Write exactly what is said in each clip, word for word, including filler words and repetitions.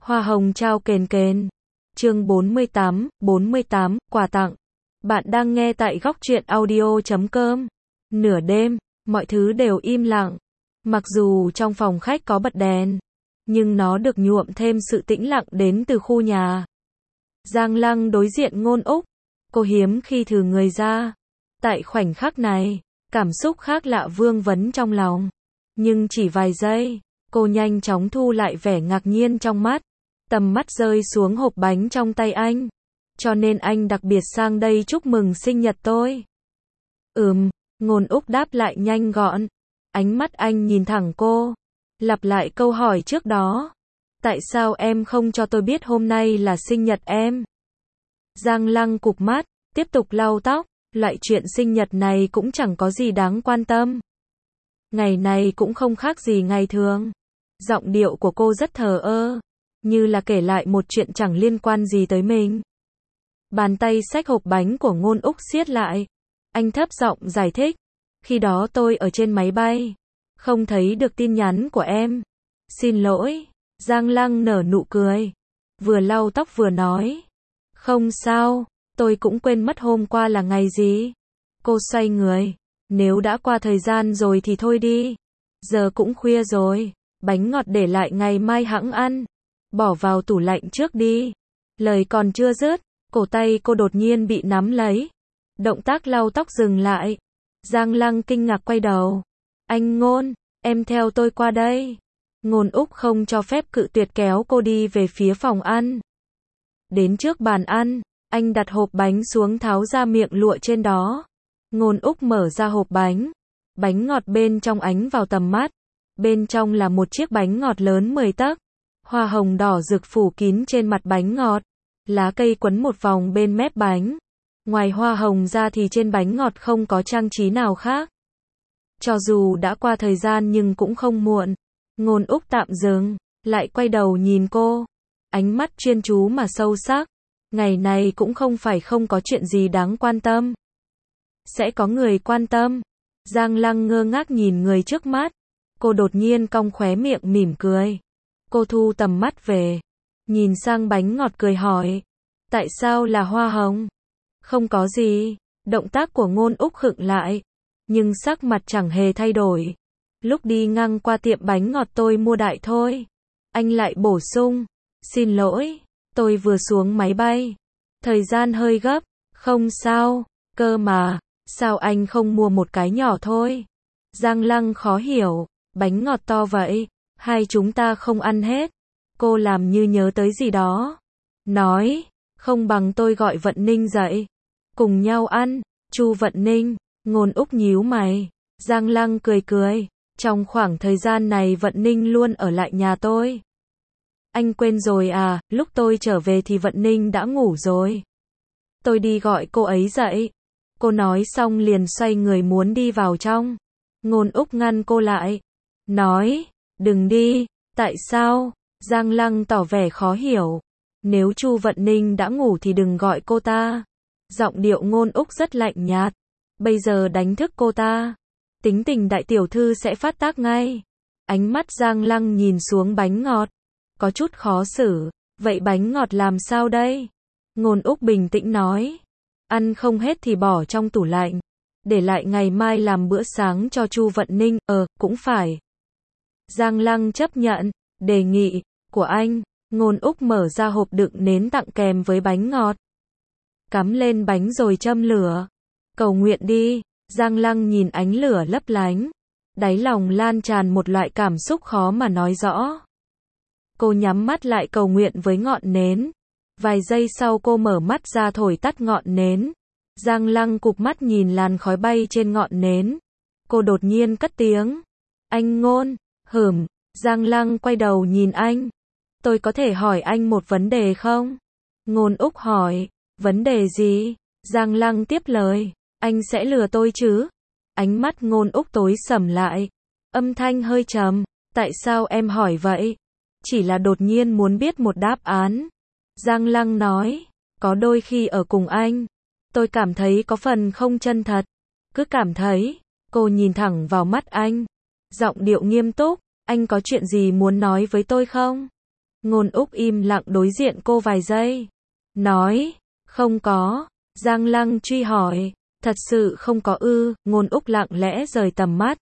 Hoa hồng trao kền kền. Chương bốn mươi tám, bốn mươi tám, quà tặng. Bạn đang nghe tại góc truyện audio chấm com. Nửa đêm, mọi thứ đều im lặng. Mặc dù trong phòng khách có bật đèn, nhưng nó được nhuộm thêm sự tĩnh lặng đến từ khu nhà. Giang Lăng đối diện Ngôn Úc. Cô hiếm khi thừ người ra. Tại khoảnh khắc này, cảm xúc khác lạ vương vấn trong lòng. Nhưng chỉ vài giây, cô nhanh chóng thu lại vẻ ngạc nhiên trong mắt. Tầm mắt rơi xuống hộp bánh trong tay anh. Cho nên anh đặc biệt sang đây chúc mừng sinh nhật tôi. Ừm, Ngôn Úc đáp lại nhanh gọn. Ánh mắt anh nhìn thẳng cô. Lặp lại câu hỏi trước đó. Tại sao em không cho tôi biết hôm nay là sinh nhật em? Giang Lăng cụp mắt, tiếp tục lau tóc. Loại chuyện sinh nhật này cũng chẳng có gì đáng quan tâm. Ngày này cũng không khác gì ngày thường. Giọng điệu của cô rất thờ ơ, như là kể lại một chuyện chẳng liên quan gì tới mình. Bàn tay xách hộp bánh của Ngôn Úc siết lại. Anh thấp giọng giải thích. Khi đó tôi ở trên máy bay, không thấy được tin nhắn của em. Xin lỗi. Giang Lăng nở nụ cười, vừa lau tóc vừa nói. Không sao, tôi cũng quên mất hôm qua là ngày gì. Cô xoay người. Nếu đã qua thời gian rồi thì thôi đi. Giờ cũng khuya rồi. Bánh ngọt để lại ngày mai hẵng ăn. Bỏ vào tủ lạnh trước đi. Lời còn chưa dứt, cổ tay cô đột nhiên bị nắm lấy. Động tác lau tóc dừng lại. Giang Lăng kinh ngạc quay đầu. Anh Ngôn, em theo tôi qua đây. Ngôn Úc không cho phép cự tuyệt kéo cô đi về phía phòng ăn. Đến trước bàn ăn, anh đặt hộp bánh xuống tháo ra miệng lụa trên đó. Ngôn Úc mở ra hộp bánh. Bánh ngọt bên trong ánh vào tầm mắt. Bên trong là một chiếc bánh ngọt lớn mười tấc. Hoa hồng đỏ rực phủ kín trên mặt bánh ngọt. Lá cây quấn một vòng bên mép bánh. Ngoài hoa hồng ra thì trên bánh ngọt không có trang trí nào khác. Cho dù đã qua thời gian nhưng cũng không muộn. Ngôn Úc tạm dừng, lại quay đầu nhìn cô. Ánh mắt chuyên chú mà sâu sắc. Ngày này cũng không phải không có chuyện gì đáng quan tâm. Sẽ có người quan tâm. Giang Lăng ngơ ngác nhìn người trước mắt. Cô đột nhiên cong khóe miệng mỉm cười. Cô thu tầm mắt về. Nhìn sang bánh ngọt cười hỏi. Tại sao là hoa hồng? Không có gì. Động tác của Ngôn Úc khựng lại. Nhưng sắc mặt chẳng hề thay đổi. Lúc đi ngang qua tiệm bánh ngọt tôi mua đại thôi. Anh lại bổ sung. Xin lỗi. Tôi vừa xuống máy bay. Thời gian hơi gấp. Không sao. Cơ mà. Sao anh không mua một cái nhỏ thôi? Giang Lăng khó hiểu. Bánh ngọt to vậy. Hai chúng ta không ăn hết. Cô làm như nhớ tới gì đó. Nói. Không bằng tôi gọi Vận Ninh dậy. Cùng nhau ăn. Chu Vận Ninh. Ngôn Úc nhíu mày. Giang Lăng cười cười. Trong khoảng thời gian này Vận Ninh luôn ở lại nhà tôi. Anh quên rồi à, lúc tôi trở về thì Vận Ninh đã ngủ rồi. Tôi đi gọi cô ấy dậy. Cô nói xong liền xoay người muốn đi vào trong. Ngôn Úc ngăn cô lại. Nói, đừng đi. Tại sao? Giang Lăng tỏ vẻ khó hiểu. Nếu Chu Vận Ninh đã ngủ thì đừng gọi cô ta. Giọng điệu Ngôn Úc rất lạnh nhạt. Bây giờ đánh thức cô ta. Tính tình đại tiểu thư sẽ phát tác ngay. Ánh mắt Giang Lăng nhìn xuống bánh ngọt. Có chút khó xử. Vậy bánh ngọt làm sao đây? Ngôn Úc bình tĩnh nói. Ăn không hết thì bỏ trong tủ lạnh. Để lại ngày mai làm bữa sáng cho Chu Vận Ninh. Ờ, cũng phải. Giang Lăng chấp nhận đề nghị của anh. Ngôn Úc mở ra hộp đựng nến tặng kèm với bánh ngọt. Cắm lên bánh rồi châm lửa. Cầu nguyện đi. Giang Lăng nhìn ánh lửa lấp lánh. Đáy lòng lan tràn một loại cảm xúc khó mà nói rõ. Cô nhắm mắt lại cầu nguyện với ngọn nến. Vài giây sau cô mở mắt ra thổi tắt ngọn nến. Giang Lăng cụp mắt nhìn làn khói bay trên ngọn nến. Cô đột nhiên cất tiếng. Anh Ngôn. Hửm. Giang Lăng quay đầu nhìn anh. Tôi có thể hỏi anh một vấn đề không? Ngôn Úc hỏi. Vấn đề gì? Giang Lăng tiếp lời. Anh sẽ lừa tôi chứ? Ánh mắt Ngôn Úc tối sầm lại. Âm thanh hơi trầm. Tại sao em hỏi vậy? Chỉ là đột nhiên muốn biết một đáp án. Giang Lăng nói. Có đôi khi ở cùng anh, tôi cảm thấy có phần không chân thật. Cứ cảm thấy. Cô nhìn thẳng vào mắt anh. Giọng điệu nghiêm túc. Anh có chuyện gì muốn nói với tôi không? Ngôn Úc im lặng đối diện cô vài giây. Nói, không có. Giang Lăng truy hỏi, thật sự không có ư? Ngôn Úc lặng lẽ rời tầm mắt.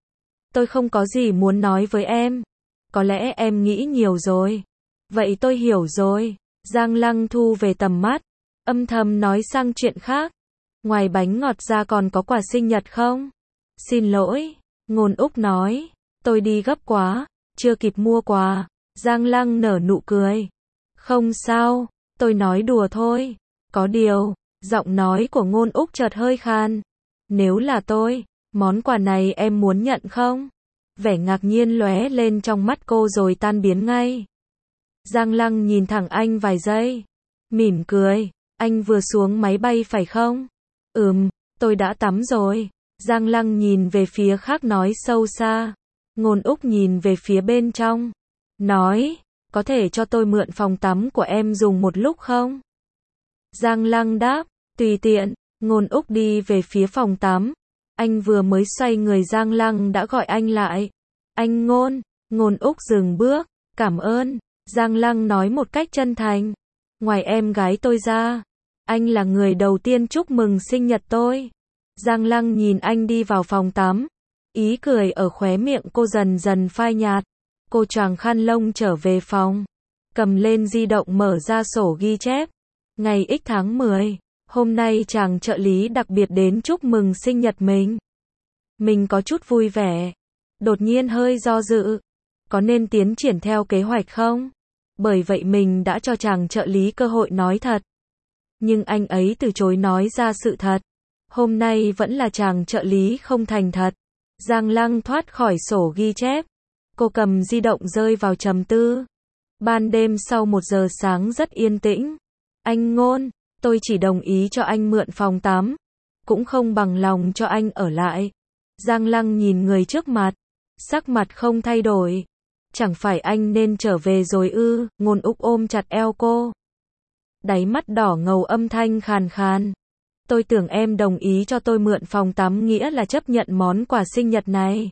Tôi không có gì muốn nói với em. Có lẽ em nghĩ nhiều rồi. Vậy tôi hiểu rồi. Giang Lăng thu về tầm mắt, âm thầm nói sang chuyện khác. Ngoài bánh ngọt ra còn có quà sinh nhật không? Xin lỗi, Ngôn Úc nói, tôi đi gấp quá, chưa kịp mua quà. Giang Lăng nở nụ cười. Không sao, tôi nói đùa thôi. Có điều, giọng nói của Ngôn Úc chợt hơi khan. Nếu là tôi, món quà này em muốn nhận không? Vẻ ngạc nhiên lóe lên trong mắt cô rồi tan biến ngay. Giang Lăng nhìn thẳng anh vài giây, mỉm cười, anh vừa xuống máy bay phải không? Ừm, tôi đã tắm rồi. Giang Lăng nhìn về phía khác nói sâu xa. Ngôn Úc nhìn về phía bên trong, nói, có thể cho tôi mượn phòng tắm của em dùng một lúc không? Giang Lăng đáp, tùy tiện. Ngôn Úc đi về phía phòng tắm. Anh vừa mới xoay người Giang Lăng đã gọi anh lại. Anh Ngôn. Ngôn Úc dừng bước, cảm ơn. Giang Lăng nói một cách chân thành. Ngoài em gái tôi ra, anh là người đầu tiên chúc mừng sinh nhật tôi. Giang Lăng nhìn anh đi vào phòng tắm. Ý cười ở khóe miệng cô dần dần phai nhạt. Cô choàng khăn lông trở về phòng. Cầm lên di động mở ra sổ ghi chép. Ngày X tháng mười. Hôm nay chàng trợ lý đặc biệt đến chúc mừng sinh nhật mình. Mình có chút vui vẻ. Đột nhiên hơi do dự. Có nên tiến triển theo kế hoạch không? Bởi vậy mình đã cho chàng trợ lý cơ hội nói thật. Nhưng anh ấy từ chối nói ra sự thật. Hôm nay vẫn là chàng trợ lý không thành thật. Giang Lăng thoát khỏi sổ ghi chép. Cô cầm di động rơi vào trầm tư. Ban đêm sau một giờ sáng rất yên tĩnh. Anh Ngôn, tôi chỉ đồng ý cho anh mượn phòng tắm. Cũng không bằng lòng cho anh ở lại. Giang Lăng nhìn người trước mặt. Sắc mặt không thay đổi. Chẳng phải anh nên trở về rồi ư? Ngôn Úc ôm chặt eo cô. Đáy mắt đỏ ngầu âm thanh khàn khàn. Tôi tưởng em đồng ý cho tôi mượn phòng tắm nghĩa là chấp nhận món quà sinh nhật này.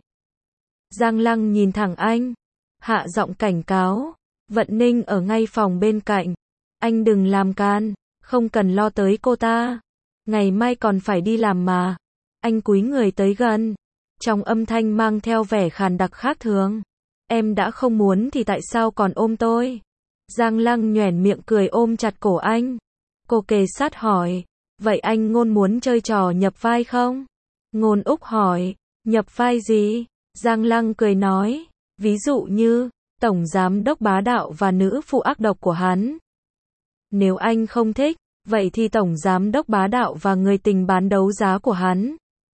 Giang Lăng nhìn thẳng anh. Hạ giọng cảnh cáo. Vận Ninh ở ngay phòng bên cạnh. Anh đừng làm can. Không cần lo tới cô ta. Ngày mai còn phải đi làm mà. Anh cúi người tới gần. Trong âm thanh mang theo vẻ khàn đặc khác thường. Em đã không muốn thì tại sao còn ôm tôi? Giang Lăng nhoẻn miệng cười ôm chặt cổ anh. Cô kề sát hỏi. Vậy anh Ngôn muốn chơi trò nhập vai không? Ngôn Úc hỏi. Nhập vai gì? Giang Lăng cười nói. Ví dụ như, tổng giám đốc bá đạo và nữ phụ ác độc của hắn. Nếu anh không thích, vậy thì tổng giám đốc bá đạo và người tình bán đấu giá của hắn.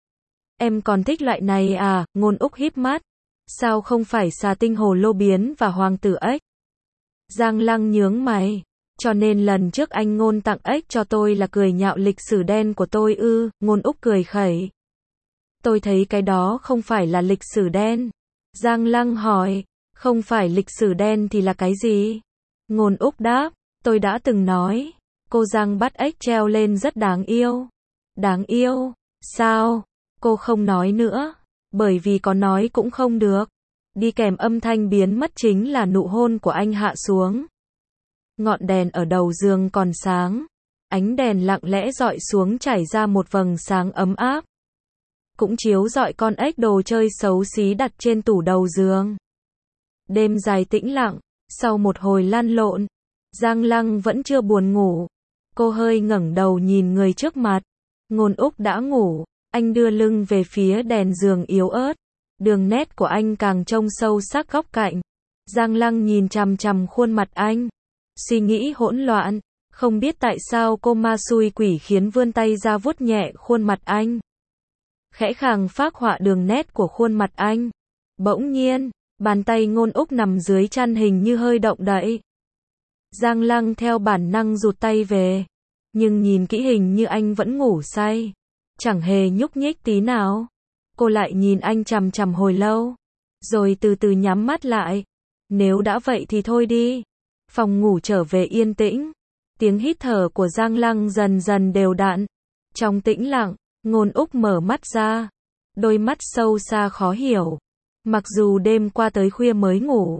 Em còn thích loại này à? Ngôn Úc híp mắt. Sao không phải xà tinh hồ lô biến và hoàng tử ếch? Giang Lăng nhướng mày. Cho nên lần trước anh Ngôn tặng ếch cho tôi là cười nhạo lịch sử đen của tôi ư? Ngôn Úc cười khẩy. Tôi thấy cái đó không phải là lịch sử đen. Giang Lăng hỏi. Không phải lịch sử đen thì là cái gì? Ngôn Úc đáp. Tôi đã từng nói. Cô Giang bắt ếch treo lên rất đáng yêu. Đáng yêu? Sao? Cô không nói nữa. Bởi vì có nói cũng không được. Đi kèm âm thanh biến mất chính là nụ hôn của anh hạ xuống. Ngọn đèn ở đầu giường còn sáng. Ánh đèn lặng lẽ dọi xuống chảy ra một vầng sáng ấm áp. Cũng chiếu rọi con ếch đồ chơi xấu xí đặt trên tủ đầu giường. Đêm dài tĩnh lặng. Sau một hồi lăn lộn, Giang Lăng vẫn chưa buồn ngủ. Cô hơi ngẩng đầu nhìn người trước mặt. Ngôn Úc đã ngủ. Anh đưa lưng về phía đèn giường yếu ớt. Đường nét của anh càng trông sâu sắc góc cạnh. Giang Lăng nhìn chằm chằm khuôn mặt anh. Suy nghĩ hỗn loạn. Không biết tại sao cô ma xui quỷ khiến vươn tay ra vuốt nhẹ khuôn mặt anh. Khẽ khàng phác họa đường nét của khuôn mặt anh. Bỗng nhiên, bàn tay Ngôn Úc nằm dưới chăn hình như hơi động đậy. Giang Lăng theo bản năng rụt tay về. Nhưng nhìn kỹ hình như anh vẫn ngủ say. Chẳng hề nhúc nhích tí nào. Cô lại nhìn anh chằm chằm hồi lâu. Rồi từ từ nhắm mắt lại. Nếu đã vậy thì thôi đi. Phòng ngủ trở về yên tĩnh. Tiếng hít thở của Giang Lăng dần dần đều đặn. Trong tĩnh lặng, Ngôn Úc mở mắt ra. Đôi mắt sâu xa khó hiểu. Mặc dù đêm qua tới khuya mới ngủ.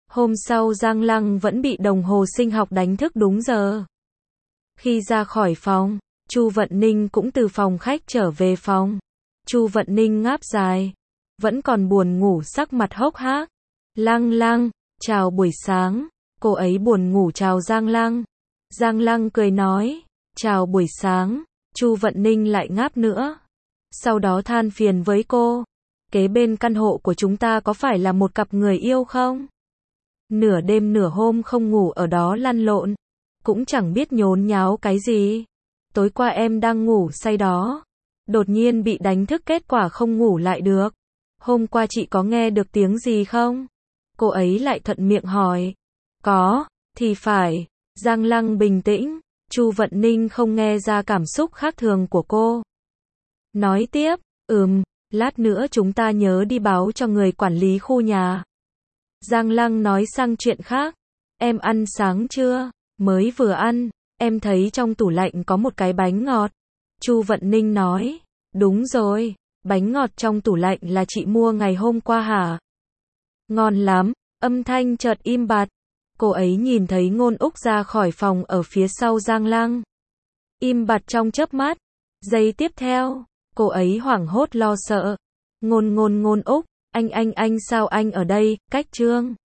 Hôm sau Giang Lăng vẫn bị đồng hồ sinh học đánh thức đúng giờ. Khi ra khỏi phòng, Chu Vận Ninh cũng từ phòng khách trở về phòng. Chu Vận Ninh ngáp dài, vẫn còn buồn ngủ, sắc mặt hốc hác. Lăng Lăng, chào buổi sáng. Cô ấy buồn ngủ chào Giang Lăng. Giang Lăng cười nói, chào buổi sáng. Chu Vận Ninh lại ngáp nữa. Sau đó than phiền với cô, kế bên căn hộ của chúng ta có phải là một cặp người yêu không? Nửa đêm nửa hôm không ngủ ở đó lăn lộn, cũng chẳng biết nhốn nháo cái gì. Tối qua em đang ngủ say đó, đột nhiên bị đánh thức, kết quả không ngủ lại được. Hôm qua chị có nghe được tiếng gì không? Cô ấy lại thuận miệng hỏi. Có, thì phải. Giang Lăng bình tĩnh, Chu Vận Ninh không nghe ra cảm xúc khác thường của cô. Nói tiếp, ừm, lát nữa chúng ta nhớ đi báo cho người quản lý khu nhà. Giang Lăng nói sang chuyện khác. Em ăn sáng chưa? Mới vừa ăn, em thấy trong tủ lạnh có một cái bánh ngọt. Chu Vận Ninh nói, đúng rồi, bánh ngọt trong tủ lạnh là chị mua ngày hôm qua hả? Ngon lắm, âm thanh chợt im bặt. Cô ấy nhìn thấy Ngôn Úc ra khỏi phòng ở phía sau Giang Lăng. Im bặt trong chớp mắt. Giây tiếp theo, cô ấy hoảng hốt lo sợ. Ngôn ngôn ngôn Úc, anh anh anh sao anh ở đây, cách Trương.